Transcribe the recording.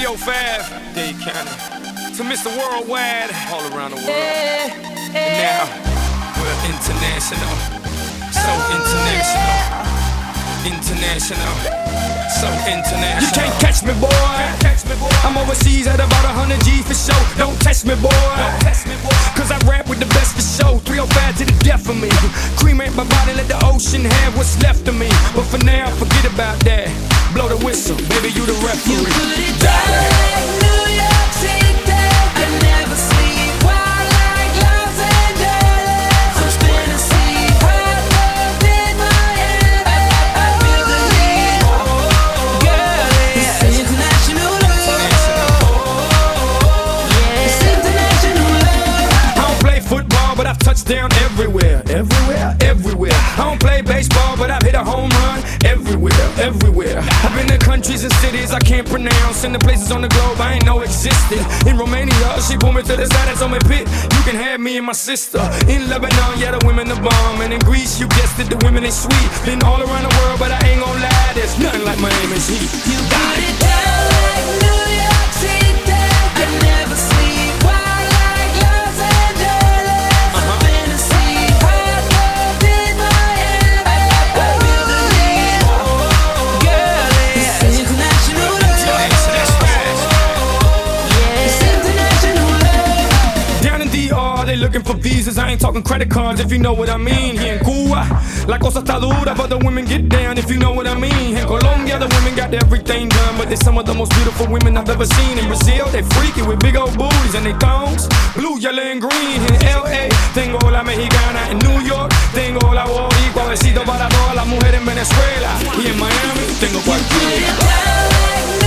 305, Dade County. To Mr. Worldwide, all around the world. And now, we're international. So international. International. So international. You can't catch me, boy. I'm overseas at about 100 G for show. Don't test me, boy. Cause I rap with the best for show. 305 to the death of me. Cremate my body, let the ocean have what's left of me. But for now, forget about that. Blow the whistle, baby, you the referee. You put it down like New York City. I never sleep wild like Los Angeles. I'm spinning sea high love in my head. I feel the heat, girl. It's international love. It's international love. I don't play football, but I've touched down everywhere. Everywhere. I don't play baseball, but I've hit a home run everywhere. I've been to countries and cities I can't pronounce, and the places on the globe I ain't know existed. In Romania, she pulled me to the side and told me, Pit, you can have me and my sister. In Lebanon, yeah, the women the bomb. And in Greece, you guessed it, the women they sweet. Been all around the world, but I ain't gon' lie, there's nothing like Miami's heat. You put it down like New York City. I never sleep wild like Los Angeles. I'm spinning sea high love in my head. I feel the heat, girl. It's international love. It's international love. Down in DR, they looking for visas. I ain't talking credit cards, if you know what I mean. Here in Cuba, la cosa está dura, but the women get down, if you know what I mean. In Colombia, the women got everything done, but they're some of the most beautiful women I've ever seen. In Brazil, they freaky with big old booties and they thongs, blue, yellow, and green. In LA, tengo la mexicana. In New York, tengo la boricua. Besito para todas las mujeres en Venezuela. Y en Miami, tengo Put cualquiera. it down like